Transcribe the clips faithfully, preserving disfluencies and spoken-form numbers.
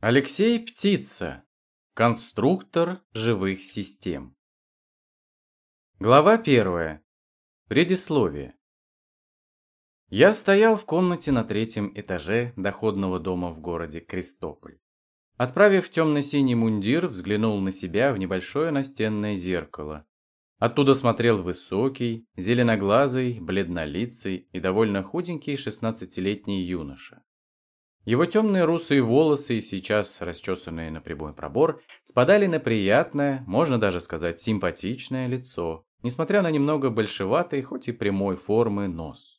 Алексей Птица. Конструктор живых систем. Глава первая. Предисловие. Я стоял в комнате на третьем этаже доходного дома в городе Крестополь. Отправив темно-синий мундир, взглянул на себя в небольшое настенное зеркало. Оттуда смотрел высокий, зеленоглазый, бледнолицый и довольно худенький шестнадцатилетний юноша. Его темные русые волосы, сейчас расчесанные на прямой пробор, спадали на приятное, можно даже сказать симпатичное лицо, несмотря на немного большеватый, хоть и прямой формы, нос.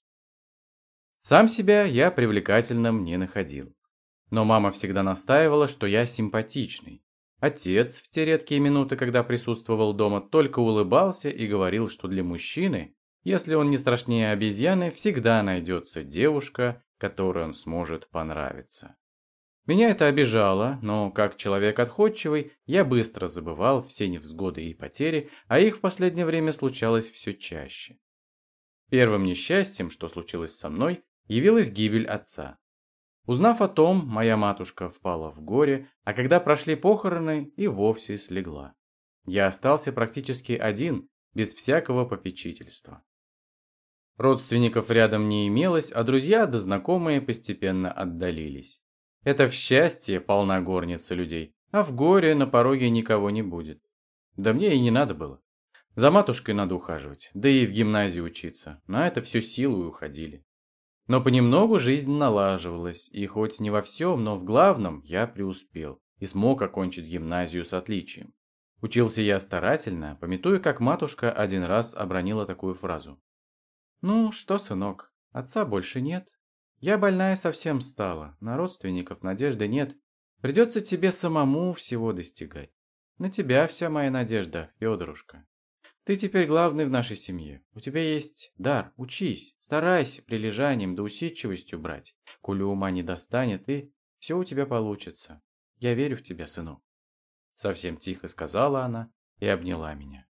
Сам себя я привлекательным не находил. Но мама всегда настаивала, что я симпатичный. Отец в те редкие минуты, когда присутствовал дома, только улыбался и говорил, что для мужчины, если он не страшнее обезьяны, всегда найдется девушка, которой он сможет понравиться. Меня это обижало, но как человек отходчивый, я быстро забывал все невзгоды и потери, а их в последнее время случалось все чаще. Первым несчастьем, что случилось со мной, явилась гибель отца. Узнав о том, моя матушка впала в горе, а когда прошли похороны, и вовсе слегла. Я остался практически один, без всякого попечительства. Родственников рядом не имелось, а друзья да знакомые постепенно отдалились. Это в счастье полна горница людей, а в горе на пороге никого не будет. Да мне и не надо было. За матушкой надо ухаживать, да и в гимназии учиться. На это всю силу и уходили. Но понемногу жизнь налаживалась, и хоть не во всем, но в главном я преуспел и смог окончить гимназию с отличием. Учился я старательно, памятуя, как матушка один раз обронила такую фразу. «Ну что, сынок, отца больше нет. Я больная совсем стала, на родственников надежды нет. Придется тебе самому всего достигать. На тебя вся моя надежда, Федорушка. Ты теперь главный в нашей семье. У тебя есть дар, учись, старайся прилежанием да усидчивостью брать. Коли ума не достанет, и все у тебя получится. Я верю в тебя, сынок». Совсем тихо сказала она и обняла меня.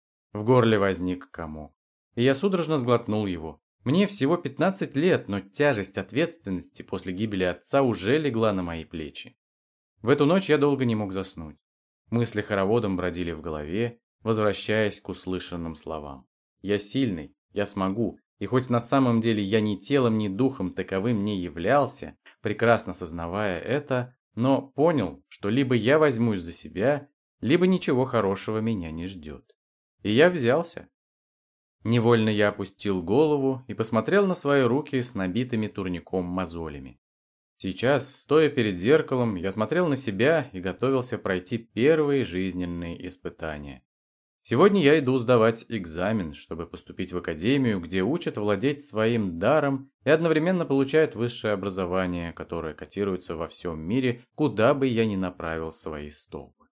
В горле возник комок. И я судорожно сглотнул его. Мне всего пятнадцать лет, но тяжесть ответственности после гибели отца уже легла на мои плечи. В эту ночь я долго не мог заснуть. Мысли хороводом бродили в голове, возвращаясь к услышанным словам. Я сильный, я смогу, и хоть на самом деле я ни телом, ни духом таковым не являлся, прекрасно сознавая это, но понял, что либо я возьмусь за себя, либо ничего хорошего меня не ждет. И я взялся. Невольно я опустил голову и посмотрел на свои руки с набитыми турником мозолями. Сейчас, стоя перед зеркалом, я смотрел на себя и готовился пройти первые жизненные испытания. Сегодня я иду сдавать экзамен, чтобы поступить в академию, где учат владеть своим даром и одновременно получают высшее образование, которое котируется во всем мире, куда бы я ни направил свои стопы.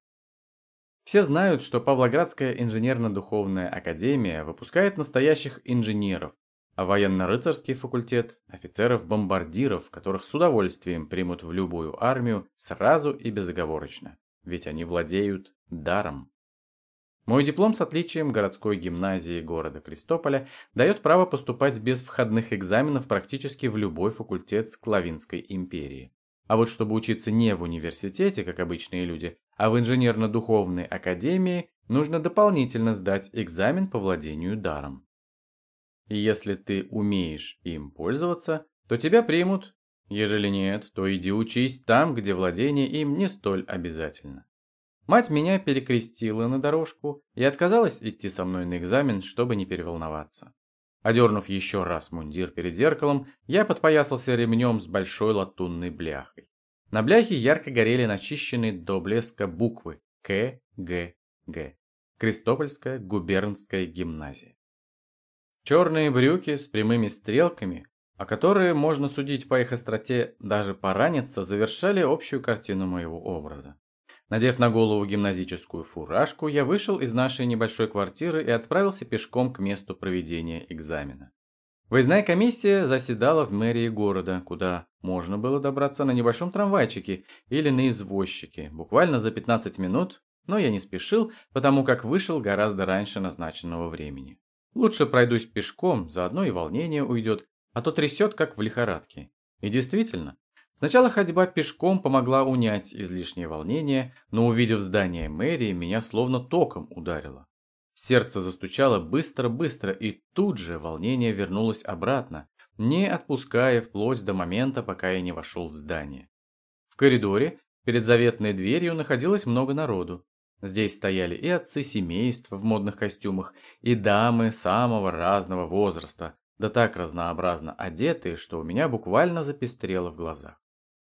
Все знают, что Павлоградская инженерно-духовная академия выпускает настоящих инженеров, а военно-рыцарский факультет – офицеров-бомбардиров, которых с удовольствием примут в любую армию сразу и безоговорочно, ведь они владеют даром. Мой диплом с отличием городской гимназии города Крестополя дает право поступать без входных экзаменов практически в любой факультет Склавинской империи. А вот чтобы учиться не в университете, как обычные люди, а в инженерно-духовной академии, нужно дополнительно сдать экзамен по владению даром. И если ты умеешь им пользоваться, то тебя примут. Ежели нет, то иди учись там, где владение им не столь обязательно. Мать меня перекрестила на дорожку и отказалась идти со мной на экзамен, чтобы не переволноваться. Одернув еще раз мундир перед зеркалом, я подпоясался ремнем с большой латунной бляхой. На бляхе ярко горели начищенные до блеска буквы К Г Г. Крестопольская губернская гимназия. Черные брюки с прямыми стрелками, о которые, можно судить по их остроте, даже пораниться, завершали общую картину моего образа. Надев на голову гимназическую фуражку, я вышел из нашей небольшой квартиры и отправился пешком к месту проведения экзамена. Выездная комиссия заседала в мэрии города, куда можно было добраться на небольшом трамвайчике или на извозчике, буквально за пятнадцать минут, но я не спешил, потому как вышел гораздо раньше назначенного времени. Лучше пройдусь пешком, заодно и волнение уйдет, а то трясет, как в лихорадке. И действительно, Сначала ходьба пешком помогла унять излишнее волнение, но увидев здание мэрии, меня словно током ударило. Сердце застучало быстро-быстро, и тут же волнение вернулось обратно, не отпуская вплоть до момента, пока я не вошел в здание. В коридоре перед заветной дверью находилось много народу. Здесь стояли и отцы семейств в модных костюмах, и дамы самого разного возраста, да так разнообразно одетые, что у меня буквально запестрело в глазах.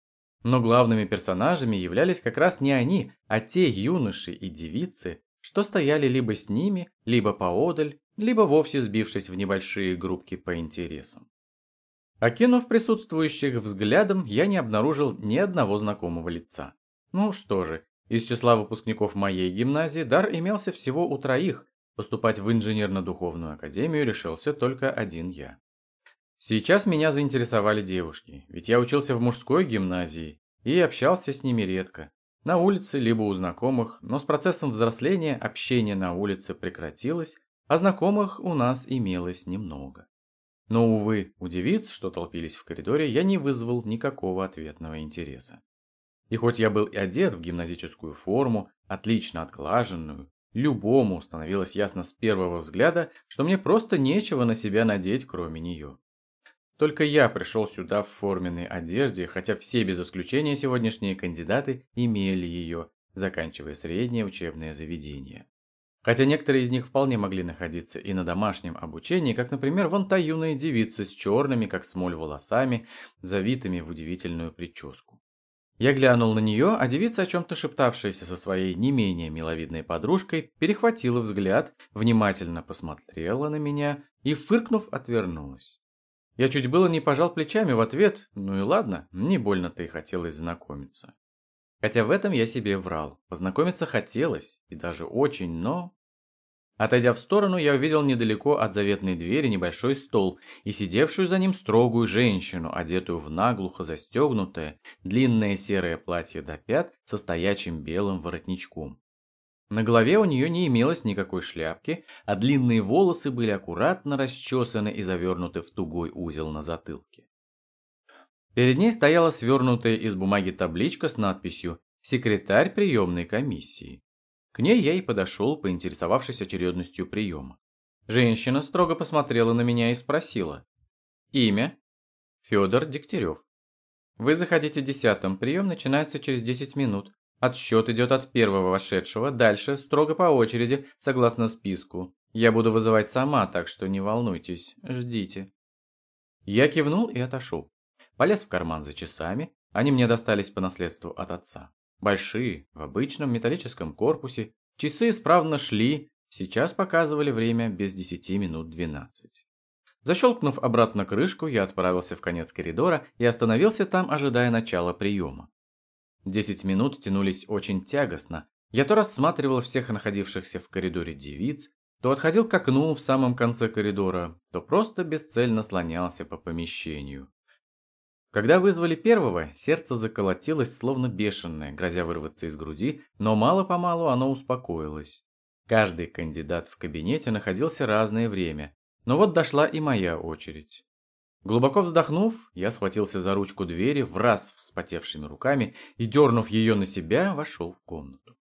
Но главными персонажами являлись как раз не они, а те юноши и девицы, что стояли либо с ними, либо поодаль, либо вовсе сбившись в небольшие группки по интересам. Окинув присутствующих взглядом, я не обнаружил ни одного знакомого лица. Ну что же, из числа выпускников моей гимназии дар имелся всего у троих, поступать в инженерно-духовную академию решился только один я. Сейчас меня заинтересовали девушки, ведь я учился в мужской гимназии и общался с ними редко. На улице, либо у знакомых, но с процессом взросления общение на улице прекратилось, а знакомых у нас имелось немного. Но, увы, у девиц, что толпились в коридоре, я не вызвал никакого ответного интереса. И хоть я был и одет в гимназическую форму, отлично отглаженную, любому становилось ясно с первого взгляда, что мне просто нечего на себя надеть, кроме нее. Только я пришел сюда в форменной одежде, хотя все без исключения сегодняшние кандидаты имели ее, заканчивая среднее учебное заведение. Хотя некоторые из них вполне могли находиться и на домашнем обучении, как, например, вон та юная девица с черными, как смоль, волосами, завитыми в удивительную прическу. Я глянул на нее, а девица, о чем-то шептавшаяся со своей не менее миловидной подружкой, перехватила взгляд, внимательно посмотрела на меня и, фыркнув, отвернулась. Я чуть было не пожал плечами в ответ, ну и ладно, не больно-то и хотелось знакомиться. Хотя в этом я себе врал, познакомиться хотелось, и даже очень, но... Отойдя в сторону, я увидел недалеко от заветной двери небольшой стол и сидевшую за ним строгую женщину, одетую в наглухо застегнутое, длинное серое платье до пят со стоячим белым воротничком. На голове у нее не имелось никакой шляпки, а длинные волосы были аккуратно расчесаны и завернуты в тугой узел на затылке. Перед ней стояла свернутая из бумаги табличка с надписью «Секретарь приемной комиссии». К ней я и подошел, поинтересовавшись очередностью приема. Женщина строго посмотрела на меня и спросила. «Имя?» «Федор Дегтярев». «Вы заходите десятым, прием начинается через десять минут. Отсчет идет от первого вошедшего, дальше строго по очереди, согласно списку. Я буду вызывать сама, так что не волнуйтесь, ждите». Я кивнул и отошел. Полез в карман за часами, они мне достались по наследству от отца. Большие, в обычном металлическом корпусе, часы исправно шли, сейчас показывали время без десяти минут двенадцать. Защелкнув обратно крышку, я отправился в конец коридора и остановился там, ожидая начала приема. Десять минут тянулись очень тягостно. Я то рассматривал всех находившихся в коридоре девиц, то отходил к окну в самом конце коридора, то просто бесцельно слонялся по помещению. Когда вызвали первого, сердце заколотилось словно бешеное, грозя вырваться из груди, но мало-помалу оно успокоилось. Каждый кандидат в кабинете находился разное время, но вот дошла и моя очередь. Глубоко вздохнув, я схватился за ручку двери, враз вспотевшими руками и, дернув ее на себя, вошел в комнату.